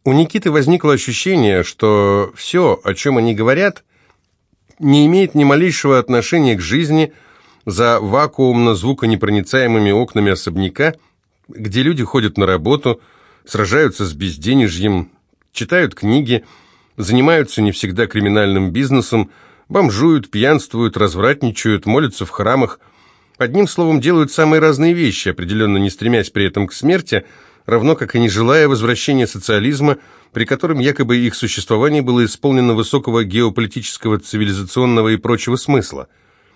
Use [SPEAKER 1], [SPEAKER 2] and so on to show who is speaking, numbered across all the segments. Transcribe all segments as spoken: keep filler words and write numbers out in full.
[SPEAKER 1] У Никиты возникло ощущение, что все, о чем они говорят, не имеет ни малейшего отношения к жизни за вакуумно-звуконепроницаемыми окнами особняка, где люди ходят на работу, сражаются с безденежьем, читают книги, занимаются не всегда криминальным бизнесом, бомжуют, пьянствуют, развратничают, молятся в храмах. Одним словом, делают самые разные вещи, определенно не стремясь при этом к смерти, равно как и не желая возвращения социализма, при котором якобы их существование было исполнено высокого геополитического, цивилизационного и прочего смысла.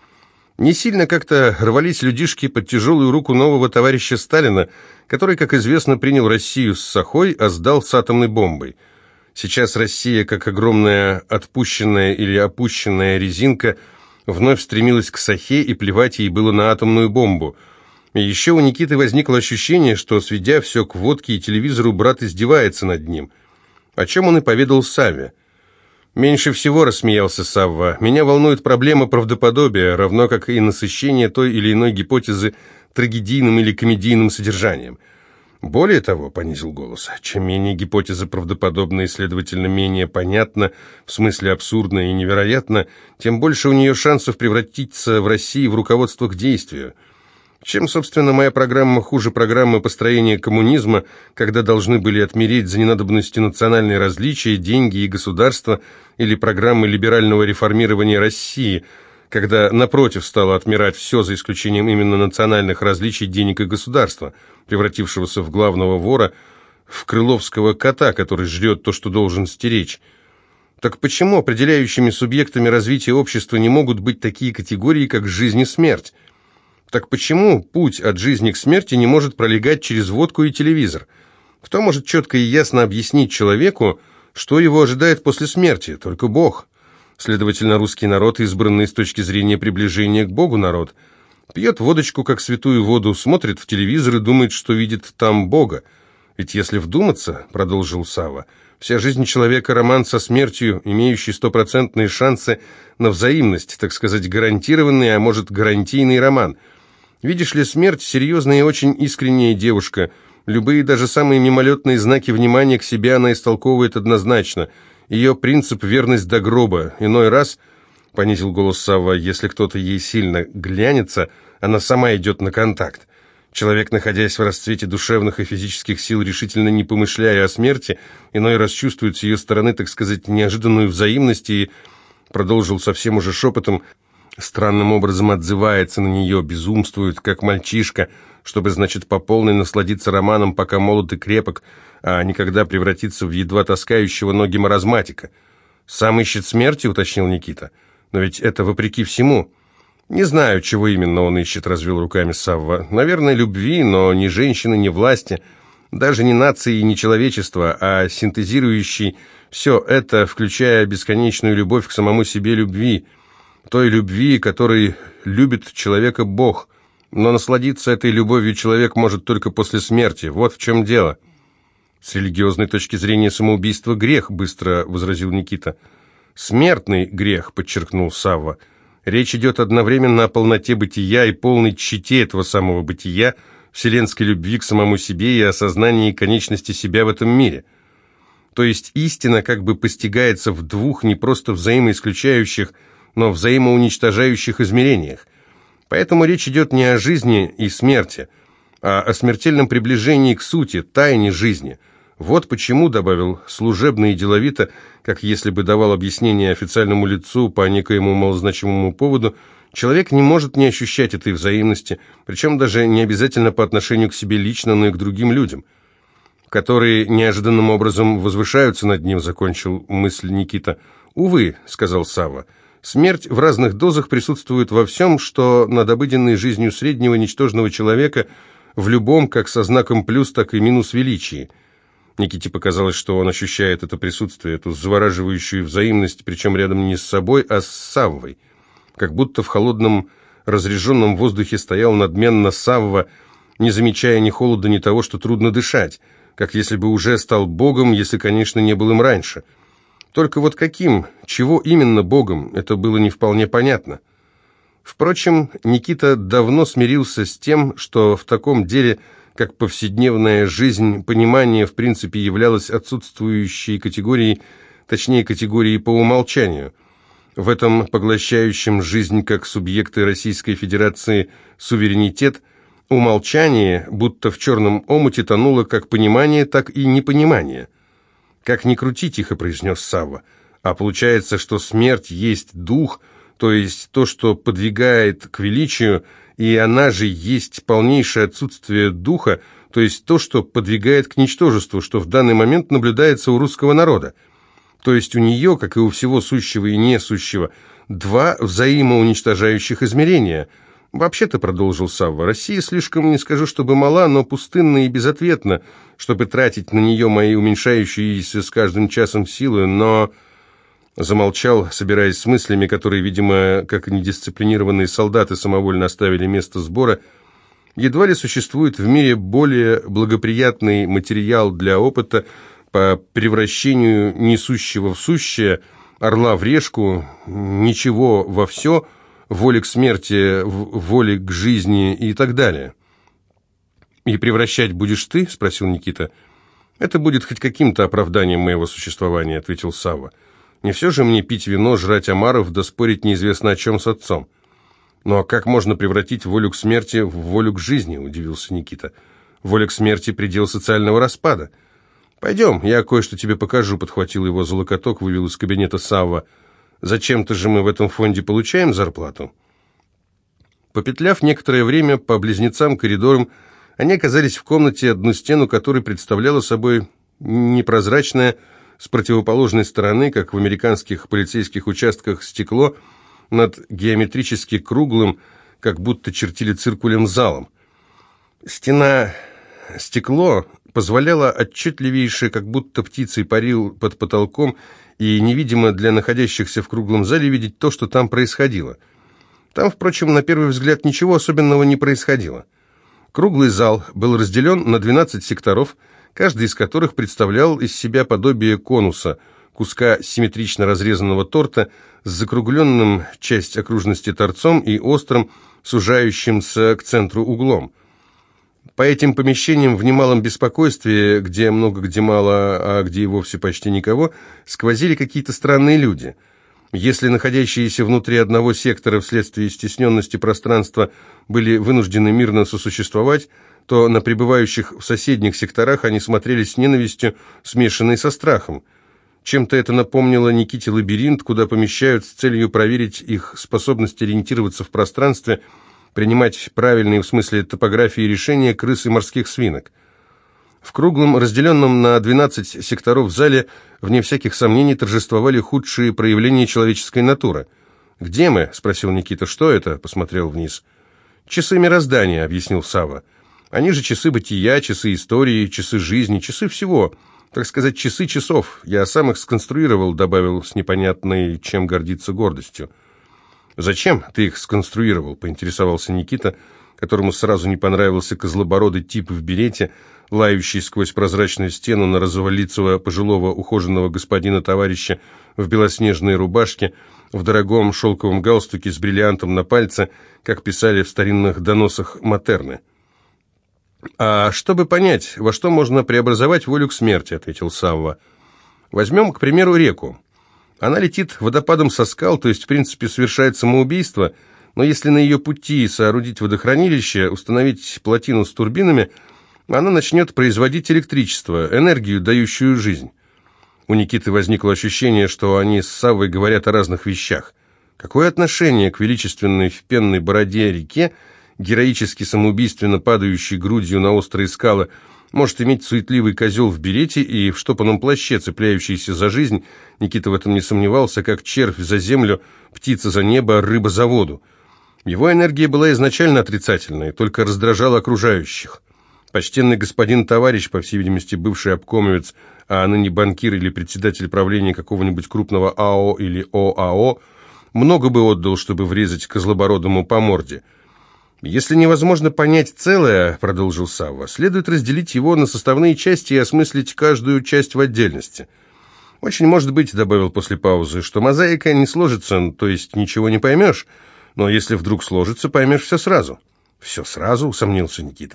[SPEAKER 1] Не сильно как-то рвались людишки под тяжелую руку нового товарища Сталина, который, как известно, принял Россию с сахой, а сдал с атомной бомбой. Сейчас Россия, как огромная отпущенная или опущенная резинка, вновь стремилась к сахе, и плевать ей было на атомную бомбу. И еще у Никиты возникло ощущение, что, сведя все к водке и телевизору, брат издевается над ним. О чем он и поведал Савве. «Меньше всего», — рассмеялся Савва, — «меня волнует проблема правдоподобия, равно как и насыщение той или иной гипотезы трагедийным или комедийным содержанием. Более того», — понизил голос, — «чем менее гипотеза правдоподобна и, следовательно, менее понятна, в смысле абсурдна и невероятна, тем больше у нее шансов превратиться в России в руководство к действию. Чем, собственно, моя программа хуже программы построения коммунизма, когда должны были отмереть за ненадобностью национальные различия, деньги и государства, или программы либерального реформирования России, когда, напротив, стало отмирать все, за исключением именно национальных различий, денег и государства, превратившегося в главного вора, в крыловского кота, который жрет то, что должен стеречь. Так почему определяющими субъектами развития общества не могут быть такие категории, как жизнь и смерть? Так почему путь от жизни к смерти не может пролегать через водку и телевизор? Кто может четко и ясно объяснить человеку, что его ожидает после смерти? Только Бог. Следовательно, русский народ, избранный с точки зрения приближения к Богу народ, пьет водочку, как святую воду, смотрит в телевизор и думает, что видит там Бога. Ведь если вдуматься, продолжил Савва, вся жизнь человека — роман со смертью, имеющий стопроцентные шансы на взаимность, так сказать, гарантированный, а может, гарантийный роман. Видишь ли, смерть — серьезная и очень искренняя девушка. Любые, даже самые мимолетные знаки внимания к себе она истолковывает однозначно. Ее принцип — верность до гроба. Иной раз, — понизил голос Савва, — если кто-то ей сильно глянется, она сама идет на контакт. Человек, находясь в расцвете душевных и физических сил, решительно не помышляя о смерти, иной раз чувствует с ее стороны, так сказать, неожиданную взаимность и, продолжил совсем уже шепотом, странным образом отзывается на нее, безумствует, как мальчишка, чтобы, значит, по полной насладиться романом, пока молод и крепок, а никогда превратиться в едва таскающего ноги маразматика. «Сам ищет смерти», — уточнил Никита. «Но ведь это вопреки всему». «Не знаю, чего именно он ищет», — развел руками Савва. «Наверное, любви, но ни женщины, ни власти, даже не нации и не человечества, а синтезирующий все это, включая бесконечную любовь к самому себе любви, той любви, которой любит человека Бог. Но насладиться этой любовью человек может только после смерти. Вот в чем дело». «С религиозной точки зрения самоубийство — грех», — быстро возразил Никита. «Смертный грех», — подчеркнул Савва. «Речь идет одновременно о полноте бытия и полной тщете этого самого бытия, вселенской любви к самому себе и осознании конечности себя в этом мире. То есть истина как бы постигается в двух не просто взаимоисключающих, но взаимоуничтожающих измерениях. Поэтому речь идет не о жизни и смерти, а о смертельном приближении к сути, тайне жизни. Вот почему, — добавил служебно и деловито, как если бы давал объяснение официальному лицу по некоему малозначимому поводу, человек не может не ощущать этой взаимности, причем даже не обязательно по отношению к себе лично, но и к другим людям, которые неожиданным образом возвышаются над ним, — закончил мысль Никита. «Увы», — сказал Савва, — «смерть в разных дозах присутствует во всем, что над обыденной жизнью среднего ничтожного человека в любом, как со знаком плюс, так и минус величии». Никите показалось, что он ощущает это присутствие, эту завораживающую взаимность, причем рядом не с собой, а с Саввой. Как будто в холодном, разреженном воздухе стоял надменно Савва, не замечая ни холода, ни того, что трудно дышать, как если бы уже стал Богом, если, конечно, не был им раньше. Только вот каким, чего именно Богом, это было не вполне понятно. Впрочем, Никита давно смирился с тем, что в таком деле как повседневная жизнь, понимание в принципе являлось отсутствующей категорией, точнее категорией по умолчанию. В этом поглощающем жизнь как субъекты Российской Федерации суверенитет, умолчание, будто в черном омуте тонуло как понимание, так и непонимание. «Как ни крути», — тихо произнес Савва, — «а получается, что смерть есть дух, то есть то, что подвигает к величию, и она же есть полнейшее отсутствие духа, то есть то, что подвигает к ничтожеству, что в данный момент наблюдается у русского народа. То есть у нее, как и у всего сущего и несущего, два взаимоуничтожающих измерения. Вообще-то, продолжил Савва, Россия слишком, не скажу, чтобы мала, но пустынна и безответна, чтобы тратить на нее мои уменьшающиеся с каждым часом силы, но... Замолчал, собираясь с мыслями, которые, видимо, как недисциплинированные солдаты самовольно оставили место сбора. Едва ли существует в мире более благоприятный материал для опыта по превращению несущего в сущее, орла в решку, ничего во все, воли к смерти, воли к жизни и так далее. «И превращать будешь ты?» – спросил Никита. «Это будет хоть каким-то оправданием моего существования», – ответил Савва. «Не все же мне пить вино, жрать омаров, да спорить неизвестно о чем с отцом». «Ну а как можно превратить волю к смерти в волю к жизни?» – удивился Никита. «Воля к смерти – предел социального распада». «Пойдем, я кое-что тебе покажу», – подхватил его за локоток, вывел из кабинета Савва. «Зачем-то же мы в этом фонде получаем зарплату». Попетляв некоторое время по близнецам коридорам, они оказались в комнате, одну стену которой представляла собой непрозрачное, с противоположной стороны, как в американских полицейских участках, стекло над геометрически круглым, как будто чертили циркулем залом. Стена стекло позволяло отчетливейше, как будто птицей парил под потолком, и невидимо для находящихся в круглом зале видеть то, что там происходило. Там, впрочем, на первый взгляд ничего особенного не происходило. Круглый зал был разделен на двенадцать секторов, каждый из которых представлял из себя подобие конуса, куска симметрично разрезанного торта с закругленным часть окружности торцом и острым, сужающимся к центру углом. По этим помещениям в немалом беспокойстве, где много, где мало, а где и вовсе почти никого, сквозили какие-то странные люди. Если находящиеся внутри одного сектора вследствие стесненности пространства были вынуждены мирно сосуществовать, то на пребывающих в соседних секторах они смотрели с ненавистью, смешанной со страхом. Чем-то это напомнило Никите лабиринт, куда помещают с целью проверить их способность ориентироваться в пространстве, принимать правильные в смысле топографии решения крыс и морских свинок. В круглом, разделенном на двенадцать секторов зале, вне всяких сомнений, торжествовали худшие проявления человеческой натуры. «Где мы?» – спросил Никита. «Что это?» – посмотрел вниз. «Часы мироздания», – объяснил Савва. «Они же часы бытия, часы истории, часы жизни, часы всего. Так сказать, часы часов. Я сам их сконструировал», – добавил с непонятной, чем гордиться, гордостью. «Зачем ты их сконструировал?» – поинтересовался Никита, которому сразу не понравился козлобородый тип в берете, лающий сквозь прозрачную стену на развалицего пожилого ухоженного господина-товарища в белоснежной рубашке, в дорогом шелковом галстуке с бриллиантом на пальце, как писали в старинных доносах Матерны. «А чтобы понять, во что можно преобразовать волю к смерти», — ответил Савва. «Возьмем, к примеру, реку. Она летит водопадом со скал, то есть, в принципе, совершает самоубийство, но если на ее пути соорудить водохранилище, установить плотину с турбинами, она начнет производить электричество, энергию, дающую жизнь». У Никиты возникло ощущение, что они с Саввой говорят о разных вещах. Какое отношение к величественной в пенной бороде реке, героически самоубийственно падающей грудью на острые скалы, может иметь суетливый козел в берете и в штопанном плаще, цепляющийся за жизнь? Никита в этом не сомневался, как червь за землю, птица за небо, рыба за воду. Его энергия была изначально отрицательной, только раздражала окружающих. Почтенный господин-товарищ, по всей видимости, бывший обкомовец, а ныне банкир или председатель правления какого-нибудь крупного АО или ОАО, много бы отдал, чтобы врезать козлобородому по морде. «Если невозможно понять целое, — продолжил Савва, — следует разделить его на составные части и осмыслить каждую часть в отдельности. Очень может быть, — добавил после паузы, — что мозаика не сложится, то есть ничего не поймешь, но если вдруг сложится, поймешь все сразу». «Все сразу?» — усомнился Никита.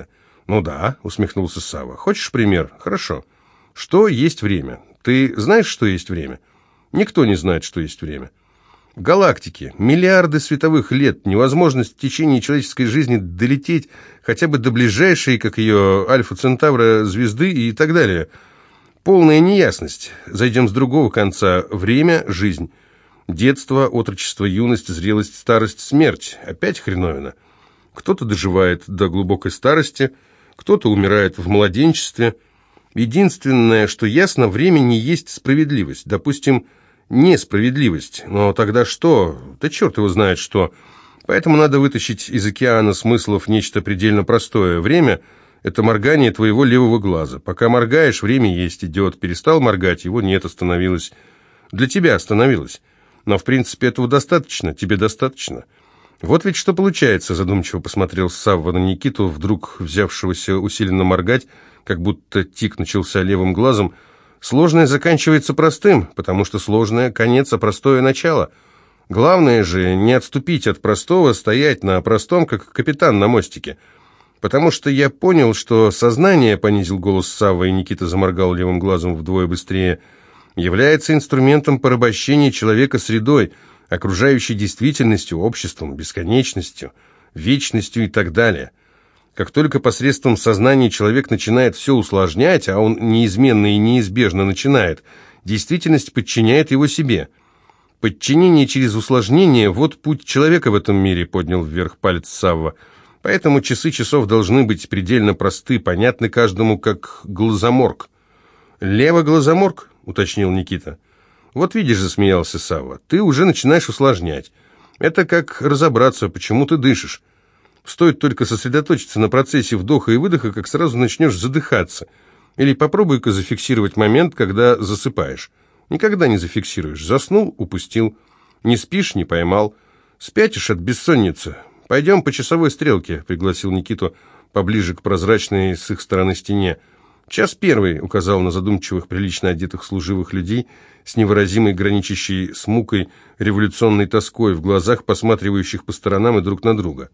[SPEAKER 1] «Ну да», — усмехнулся Савва. «Хочешь пример? Хорошо. Что есть время? Ты знаешь, что есть время?» «Никто не знает, что есть время». Галактики, миллиарды световых лет, невозможность в течение человеческой жизни долететь хотя бы до ближайшей, как ее Альфа-Центавра, звезды и так далее. Полная неясность. Зайдем с другого конца. Время – жизнь. Детство, отрочество, юность, зрелость, старость, смерть. Опять хреновина. Кто-то доживает до глубокой старости, кто-то умирает в младенчестве. Единственное, что ясно, время не есть справедливость. Допустим, несправедливость. Но тогда что? Да черт его знает что. Поэтому надо вытащить из океана смыслов нечто предельно простое. Время – это моргание твоего левого глаза. Пока моргаешь, время есть, идет. Перестал моргать, его нет, остановилось. Для тебя остановилось. Но, в принципе, этого достаточно. Тебе достаточно. Вот ведь что получается, задумчиво посмотрел Савва на Никиту, вдруг взявшегося усиленно моргать, как будто тик начался левым глазом. Сложное заканчивается простым, потому что сложное – конец, а простое – начало. Главное же не отступить от простого, стоять на простом, как капитан на мостике. Потому что я понял, что сознание, понизил голос Савва, и Никита заморгал левым глазом вдвое быстрее, является инструментом порабощения человека средой, окружающей действительностью, обществом, бесконечностью, вечностью и так далее. Как только посредством сознания человек начинает все усложнять, а он неизменно и неизбежно начинает, действительность подчиняет его себе. Подчинение через усложнение – вот путь человека в этом мире, поднял вверх палец Савва. Поэтому часы часов должны быть предельно просты, понятны каждому, как глазоморг. «Лево-глазоморг?» – уточнил Никита. «Вот видишь», – засмеялся Савва, – «ты уже начинаешь усложнять. Это как разобраться, почему ты дышишь. Стоит только сосредоточиться на процессе вдоха и выдоха, как сразу начнешь задыхаться. Или попробуй-ка зафиксировать момент, когда засыпаешь. Никогда не зафиксируешь. Заснул – упустил. Не спишь – не поймал. Спятишь от бессонницы. Пойдем по часовой стрелке, – пригласил Никиту поближе к прозрачной с их стороны стене. «Час первый», – указал на задумчивых, прилично одетых служивых людей с невыразимой, граничащей с мукой, революционной тоской в глазах, посматривающих по сторонам и друг на друга.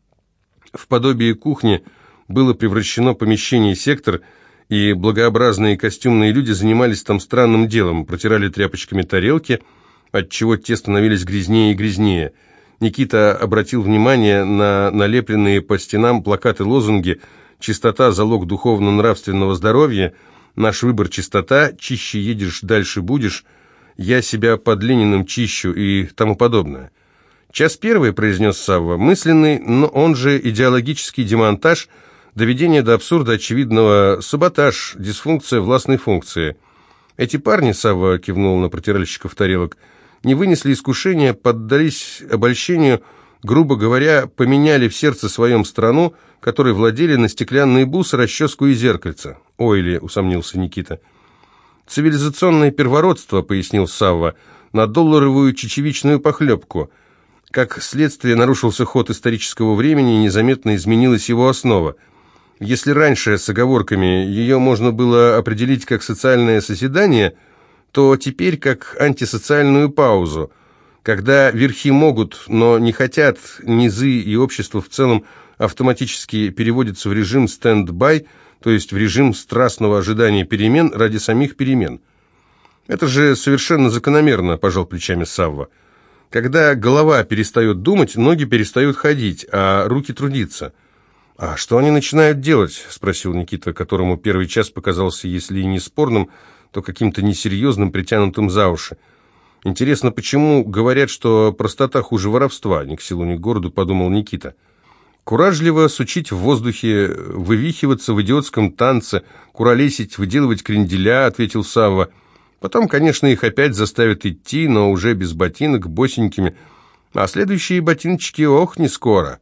[SPEAKER 1] В подобие кухни было превращено помещение-сектор, и благообразные костюмные люди занимались там странным делом, протирали тряпочками тарелки, отчего те становились грязнее и грязнее. Никита обратил внимание на налепленные по стенам плакаты-лозунги «Чистота – залог духовно-нравственного здоровья», «Наш выбор – чистота», «Чище едешь, дальше будешь», «Я себя под Лениным чищу» и тому подобное. «Час первый», – произнес Савва, – мысленный, но он же идеологический демонтаж, доведение до абсурда очевидного, саботаж, дисфункция властной функции. Эти парни, Савва кивнул на протиральщиков тарелок, не вынесли искушения, поддались обольщению, грубо говоря, поменяли в сердце своем страну, которой владели, на стеклянные бусы, расческу и зеркальце. «Ой ли», – усомнился Никита. «Цивилизационное первородство», – пояснил Савва, – «на долларовую чечевичную похлебку». Как следствие, нарушился ход исторического времени и незаметно изменилась его основа. Если раньше с оговорками ее можно было определить как социальное созидание, то теперь как антисоциальную паузу, когда верхи могут, но не хотят, низы и общество в целом автоматически переводятся в режим стенд-бай, то есть в режим страстного ожидания перемен ради самих перемен. «Это же совершенно закономерно», – пожал плечами Савва. «Когда голова перестает думать, ноги перестают ходить, а руки трудиться». «А что они начинают делать?» – спросил Никита, которому первый час показался, если и не спорным, то каким-то несерьезным, притянутым за уши. «Интересно, почему говорят, что простота хуже воровства?» – ни к селу, ни к городу, подумал Никита. «Куражливо сучить в воздухе, вывихиваться в идиотском танце, куролесить, выделывать кренделя», – ответил Савва. «Потом, конечно, их опять заставят идти, но уже без ботинок, босенькими. А следующие ботиночки, ох, не скоро».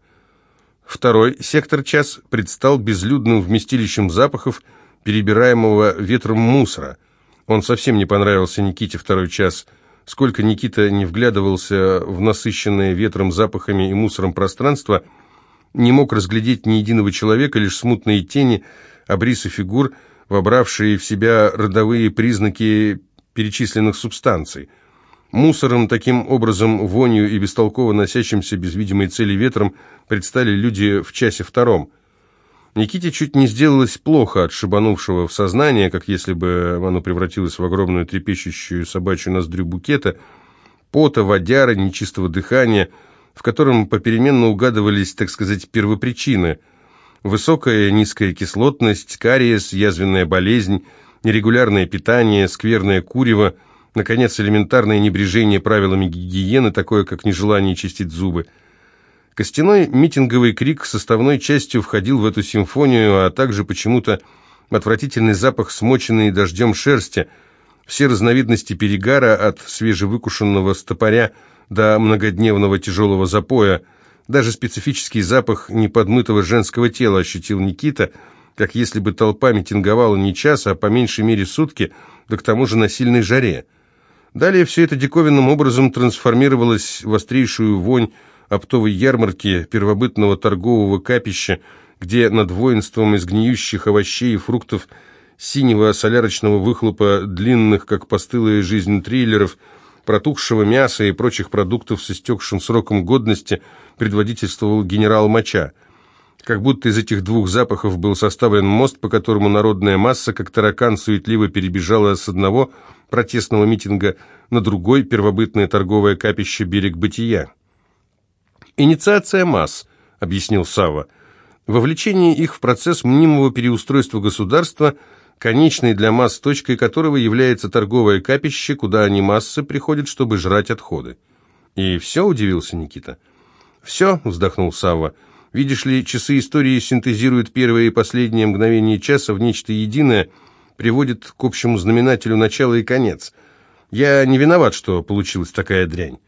[SPEAKER 1] Второй сектор час предстал безлюдным вместилищем запахов, перебираемого ветром мусора. Он совсем не понравился Никите второй час. Сколько Никита не вглядывался в насыщенное ветром, запахами и мусором пространство, не мог разглядеть ни единого человека, лишь смутные тени, обрисы фигур, вобравшие в себя родовые признаки перечисленных субстанций. Мусором, таким образом, вонью и бестолково носящимся без видимой цели ветром предстали люди в часе втором. Никите чуть не сделалось плохо от шибанувшего в сознание, как если бы оно превратилось в огромную трепещущую собачью ноздрю букета, пота, водяры, нечистого дыхания, в котором попеременно угадывались, так сказать, первопричины: высокая и низкая кислотность, кариес, язвенная болезнь, нерегулярное питание, скверное курево, наконец, элементарное небрежение правилами гигиены, такое как нежелание чистить зубы. Костяной митинговый крик составной частью входил в эту симфонию, а также почему-то отвратительный запах смоченной дождем шерсти, все разновидности перегара от свежевыкушенного стопоря до многодневного тяжелого запоя, даже специфический запах неподмытого женского тела ощутил Никита, как если бы толпа митинговала не час, а по меньшей мере сутки, да к тому же на сильной жаре. Далее все это диковинным образом трансформировалось в острейшую вонь оптовой ярмарки, первобытного торгового капища, где над воинством из гниющих овощей и фруктов, синего солярочного выхлопа, длинных, как постылая жизнь трейлеров, протухшего мяса и прочих продуктов с истекшим сроком годности предводительствовал генерал Моча. Как будто из этих двух запахов был составлен мост, по которому народная масса, как таракан, суетливо перебежала с одного протестного митинга на другой, первобытное торговое капище «Берег бытия». «Инициация масс», — объяснил Савва. «Вовлечение их в процесс мнимого переустройства государства, конечной для масс точкой которого является торговое капище, куда они массы приходят, чтобы жрать отходы». «И все?» — удивился Никита. «Все», — вздохнул Савва. «Видишь ли, часы истории синтезируют первое и последнее мгновение часа в нечто единое, приводит к общему знаменателю начало и конец. Я не виноват, что получилась такая дрянь».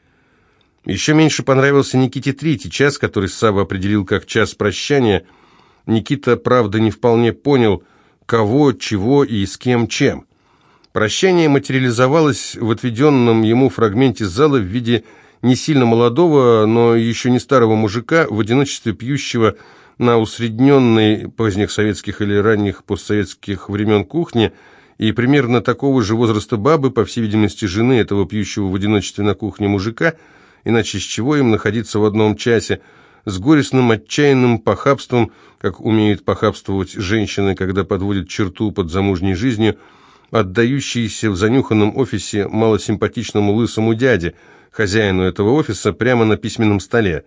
[SPEAKER 1] Еще меньше понравился Никите третий час, который Савва определил как час прощания. Никита, правда, не вполне понял, кого, чего и с кем, чем. Прощание материализовалось в отведенном ему фрагменте зала в виде не сильно молодого, но еще не старого мужика, в одиночестве пьющего на усредненной поздних советских или ранних постсоветских времен кухне, и примерно такого же возраста бабы, по всей видимости, жены этого пьющего в одиночестве на кухне мужика, иначе с чего им находиться в одном часе, с горестным, отчаянным похабством, как умеют похабствовать женщины, когда подводят черту под замужней жизнью, отдающиеся в занюханном офисе малосимпатичному лысому дяде, хозяину этого офиса, прямо на письменном столе.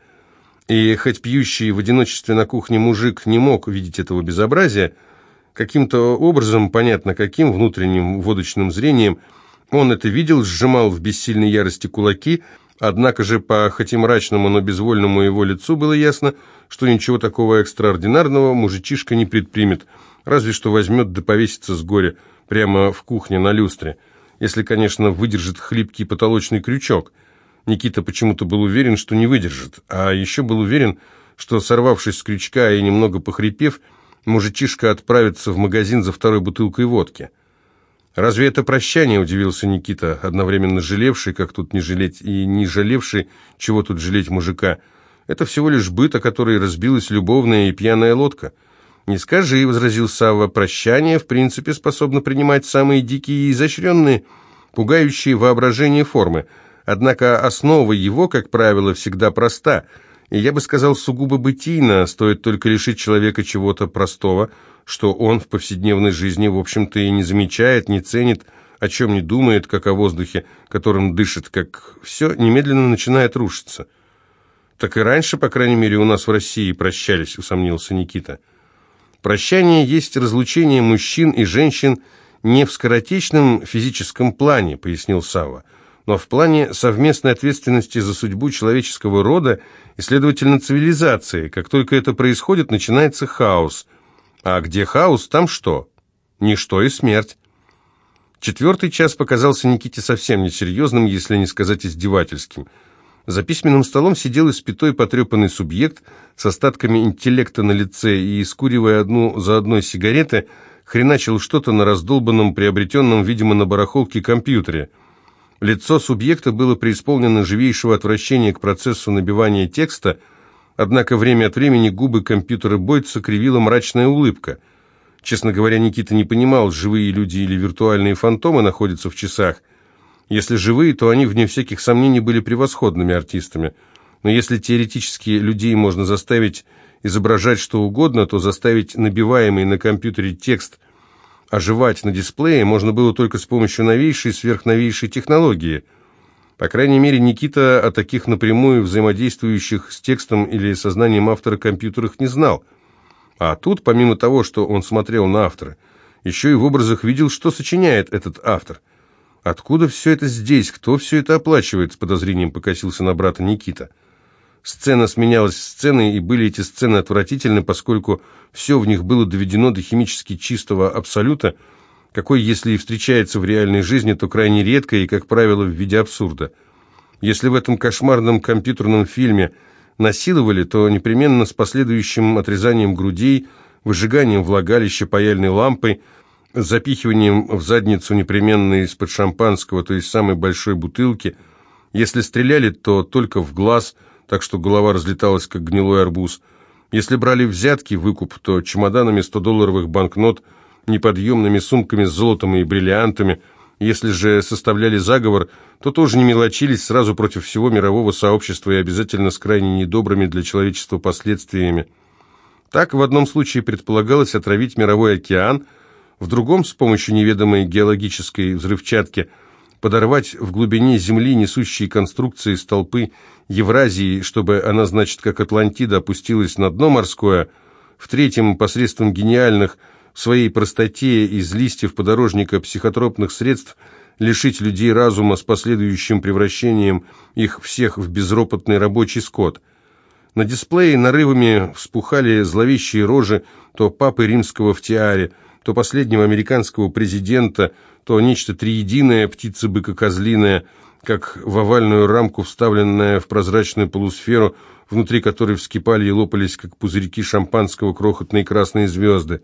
[SPEAKER 1] И хоть пьющий в одиночестве на кухне мужик не мог видеть этого безобразия, каким-то образом, понятно каким, внутренним водочным зрением, он это видел, сжимал в бессильной ярости кулаки. Однако же по хоть и мрачному, но безвольному его лицу было ясно, что ничего такого экстраординарного мужичишка не предпримет, разве что возьмет да повесится с горя прямо в кухне на люстре, если, конечно, выдержит хлипкий потолочный крючок. Никита почему-то был уверен, что не выдержит, а еще был уверен, что, сорвавшись с крючка и немного похрипев, мужичишка отправится в магазин за второй бутылкой водки. «Разве это прощание?» – удивился Никита, одновременно жалевший, как тут не жалеть, и не жалевший, чего тут жалеть мужика. «Это всего лишь быт, о который разбилась любовная и пьяная лодка». «Не скажи», – возразил Савва, – «прощание, в принципе, способно принимать самые дикие и изощренные, пугающие воображение формы. Однако основа его, как правило, всегда проста, и я бы сказал, сугубо бытийна, стоит только лишить человека чего-то простого, что он в повседневной жизни, в общем-то, и не замечает, не ценит, о чем не думает, как о воздухе, которым дышит, как все немедленно начинает рушиться». «Так и раньше, по крайней мере, у нас в России прощались», — усомнился Никита. «Прощание есть разлучение мужчин и женщин не в скоротечном физическом плане», — пояснил Савва, «но в плане совместной ответственности за судьбу человеческого рода и, следовательно, цивилизации. Как только это происходит, начинается хаос. А где хаос, там что? Ничто и смерть». Четвертый час показался Никите совсем несерьезным, если не сказать издевательским. За письменным столом сидел испятой потрепанный субъект с остатками интеллекта на лице и, скуривая одну за одной сигареты, хреначил что-то на раздолбанном, приобретенном, видимо, на барахолке компьютере. Лицо субъекта было преисполнено живейшего отвращения к процессу набивания текста, однако время от времени губы компьютера бойца кривила мрачная улыбка. Честно говоря, Никита не понимал, живые люди или виртуальные фантомы находятся в часах. Если живые, то они, вне всяких сомнений, были превосходными артистами. Но если теоретически людей можно заставить изображать что угодно, то заставить набиваемый на компьютере текст оживать на дисплее можно было только с помощью новейшей, сверхновейшей технологии. По крайней мере, Никита о таких напрямую взаимодействующих с текстом или сознанием автора компьютерах не знал. А тут, помимо того, что он смотрел на автора, еще и в образах видел, что сочиняет этот автор. «Откуда все это здесь? Кто все это оплачивает?» — с подозрением покосился на брата Никита. Сцена сменялась сценой, и были эти сцены отвратительны, поскольку все в них было доведено до химически чистого абсолюта, какой, если и встречается в реальной жизни, то крайне редко и, как правило, в виде абсурда. Если в этом кошмарном компьютерном фильме насиловали, то непременно с последующим отрезанием грудей, выжиганием влагалища паяльной лампой, запихиванием в задницу непременно из-под шампанского, то есть самой большой бутылки. Если стреляли, то только в глаз, так что голова разлеталась, как гнилой арбуз. Если брали взятки, выкуп, то чемоданами сто-долларовых банкнот, неподъемными сумками с золотом и бриллиантами. Если же составляли заговор, то тоже не мелочились, сразу против всего мирового сообщества и обязательно с крайне недобрыми для человечества последствиями. Так, в одном случае предполагалось отравить мировой океан, в другом, с помощью неведомой геологической взрывчатки, подорвать в глубине Земли несущие конструкции столпы Евразии, чтобы она, значит, как Атлантида, опустилась на дно морское, в третьем, посредством гениальных, в своей простоте из листьев подорожника психотропных средств, лишить людей разума с последующим превращением их всех в безропотный рабочий скот. На дисплее нарывами вспухали зловещие рожи то папы римского в тиаре, то последнего американского президента, то нечто триединое, птица-быка-козлиная, как в овальную рамку, вставленная в прозрачную полусферу, внутри которой вскипали и лопались, как пузырьки шампанского, крохотные красные звезды.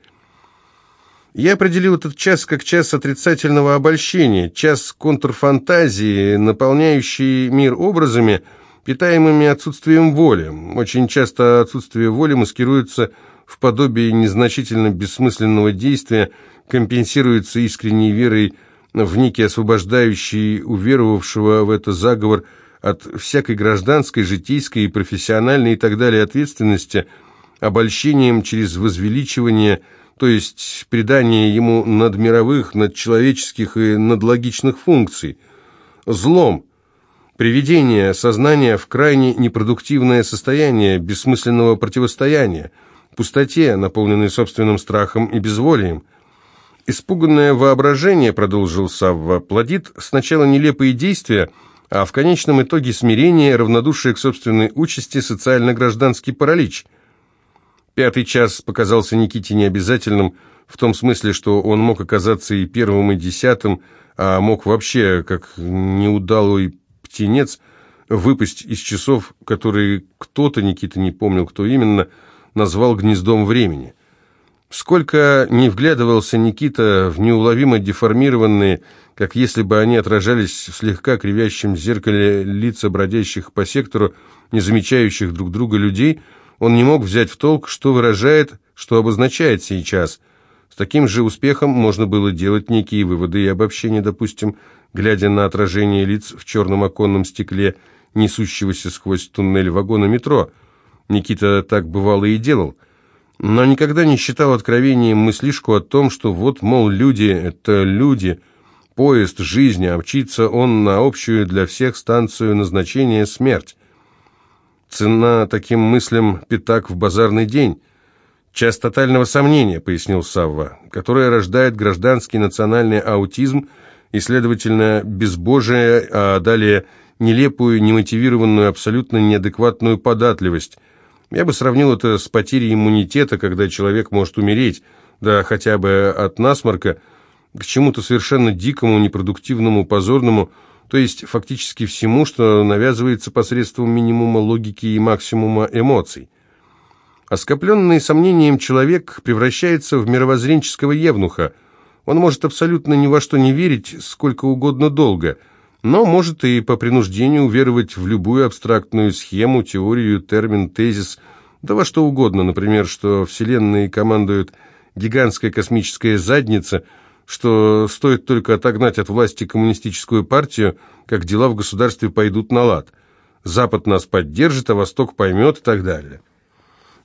[SPEAKER 1] Я определил этот час как час отрицательного обольщения, час контрфантазии, наполняющий мир образами, питаемыми отсутствием воли. Очень часто отсутствие воли маскируется в подобии незначительно бессмысленного действия, компенсируется искренней верой в некий освобождающий уверовавшего в это заговор от всякой гражданской, житейской и профессиональной и так далее ответственности, обольщением через возвеличивание, то есть придание ему надмировых, надчеловеческих и надлогичных функций, злом, приведение сознания в крайне непродуктивное состояние бессмысленного противостояния, пустоте, наполненной собственным страхом и безволием. Испуганное воображение, продолжил Савва, плодит сначала нелепые действия, а в конечном итоге смирение, равнодушие к собственной участи, социально-гражданский паралич. Пятый час показался Никите необязательным, в том смысле, что он мог оказаться и первым, и десятым, а мог вообще, как неудалый птенец, выпасть из часов, которые кто-то, Никита не помнил, кто именно, назвал гнездом времени. Сколько не вглядывался Никита в неуловимо деформированные, как если бы они отражались в слегка кривящем зеркале лица бродящих по сектору, не замечающих друг друга людей, он не мог взять в толк, что выражает, что обозначает сейчас. С таким же успехом можно было делать некие выводы и обобщения, допустим, глядя на отражение лиц в черном оконном стекле, несущегося сквозь туннель вагона метро. Никита так бывало и делал, но никогда не считал откровением мыслишку о том, что вот, мол, люди — это люди, поезд, жизнь, а мчится он на общую для всех станцию назначения смерть. Цена таким мыслям — пятак в базарный день. Час тотального сомнения, пояснил Савва, которое рождает гражданский национальный аутизм и, следовательно, безбожие, а далее нелепую, немотивированную, абсолютно неадекватную податливость. Я бы сравнил это с потерей иммунитета, когда человек может умереть, да хотя бы от насморка, к чему-то совершенно дикому, непродуктивному, позорному, то есть фактически всему, что навязывается посредством минимума логики и максимума эмоций. Оскопленный сомнением человек превращается в мировоззренческого евнуха. Он может абсолютно ни во что не верить сколько угодно долго, но может и по принуждению уверовать в любую абстрактную схему, теорию, термин, тезис, да во что угодно, например, что Вселенной командует гигантская космическая задница, что стоит только отогнать от власти коммунистическую партию, как дела в государстве пойдут на лад. Запад нас поддержит, а Восток поймет и так далее.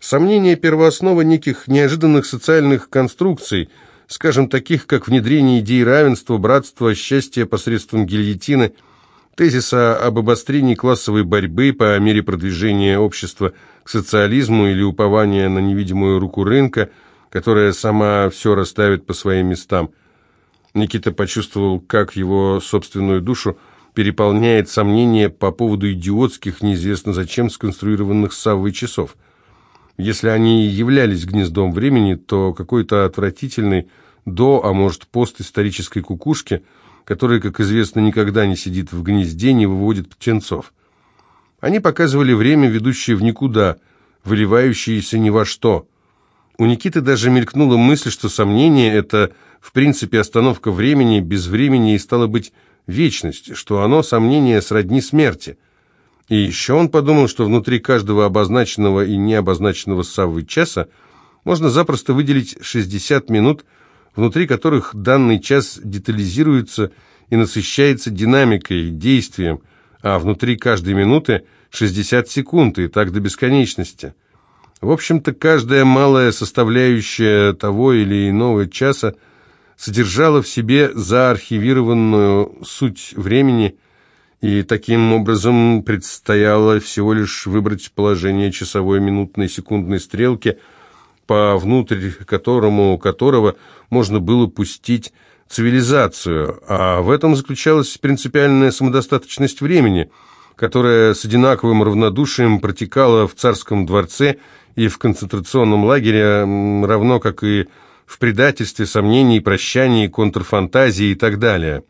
[SPEAKER 1] Сомнение – первооснова неких неожиданных социальных конструкций, скажем, таких как внедрение идей равенства, братства, счастья посредством гильотины, тезиса об обострении классовой борьбы по мере продвижения общества к социализму или упования на невидимую руку рынка, которая сама все расставит по своим местам. Никита почувствовал, как его собственную душу переполняет сомнение по поводу идиотских, неизвестно зачем сконструированных Саввой часов. Если они являлись гнездом времени, то какой-то отвратительный до, а может, постисторической кукушки, который, как известно, никогда не сидит в гнезде, не выводит птенцов. Они показывали время, ведущее в никуда, выливающееся ни во что. У Никиты даже мелькнула мысль, что сомнение – это, в принципе, остановка времени, без времени и, стало быть, вечность, что оно, сомнение, сродни смерти. И еще он подумал, что внутри каждого обозначенного и необозначенного Саввой часа можно запросто выделить шестьдесят минут, внутри которых данный час детализируется и насыщается динамикой, действием, а внутри каждой минуты шестьдесят секунд, и так до бесконечности. В общем-то, каждая малая составляющая того или иного часа содержала в себе заархивированную суть времени, и таким образом предстояло всего лишь выбрать положение часовой, минутной, секундной стрелки, по внутрь которому, которого можно было пустить цивилизацию, а в этом заключалась принципиальная самодостаточность времени, которая с одинаковым равнодушием протекала в царском дворце и в концентрационном лагере, равно как и в предательстве, сомнении, прощании, контрфантазии и так далее.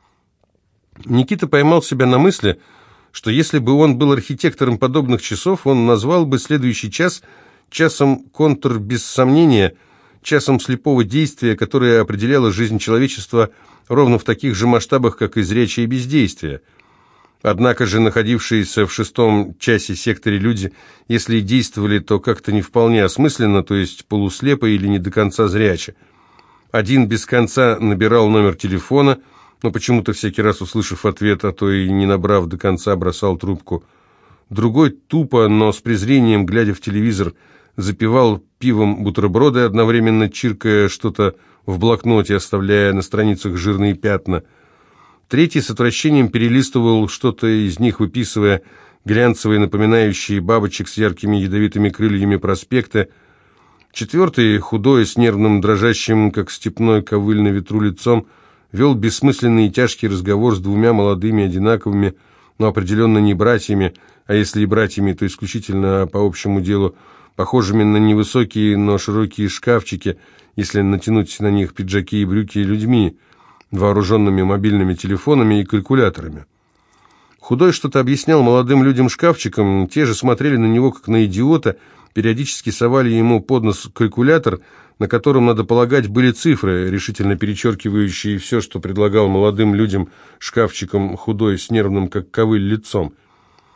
[SPEAKER 1] Никита поймал себя на мысли, что если бы он был архитектором подобных часов, он назвал бы следующий час часом контр без сомнения, часом слепого действия, которое определяло жизнь человечества ровно в таких же масштабах, как изречие бездействия. Однако же находившиеся в шестом часе секторе люди, если и действовали, то как-то не вполне осмысленно, то есть полуслепо или не до конца зряче. Один без конца набирал номер телефона, но почему-то всякий раз, услышав ответ, а то и не набрав до конца, бросал трубку. Другой тупо, но с презрением, глядя в телевизор, запивал пивом бутерброды, одновременно чиркая что-то в блокноте, оставляя на страницах жирные пятна. Третий с отвращением перелистывал что-то из них, выписывая глянцевые, напоминающие бабочек с яркими ядовитыми крыльями проспекты. Четвертый, худой, с нервным, дрожащим, как степной ковыль на ветру лицом, вел бессмысленный и тяжкий разговор с двумя молодыми, одинаковыми, но определенно не братьями, а если и братьями, то исключительно по общему делу, похожими на невысокие, но широкие шкафчики, если натянуть на них пиджаки и брюки, людьми, вооруженными мобильными телефонами и калькуляторами. Худой что-то объяснял молодым людям-шкафчикам, те же смотрели на него, как на идиота, периодически совали ему под нос калькулятор, на котором, надо полагать, были цифры, решительно перечеркивающие все, что предлагал молодым людям-шкафчикам Худой с нервным, как ковыль, лицом.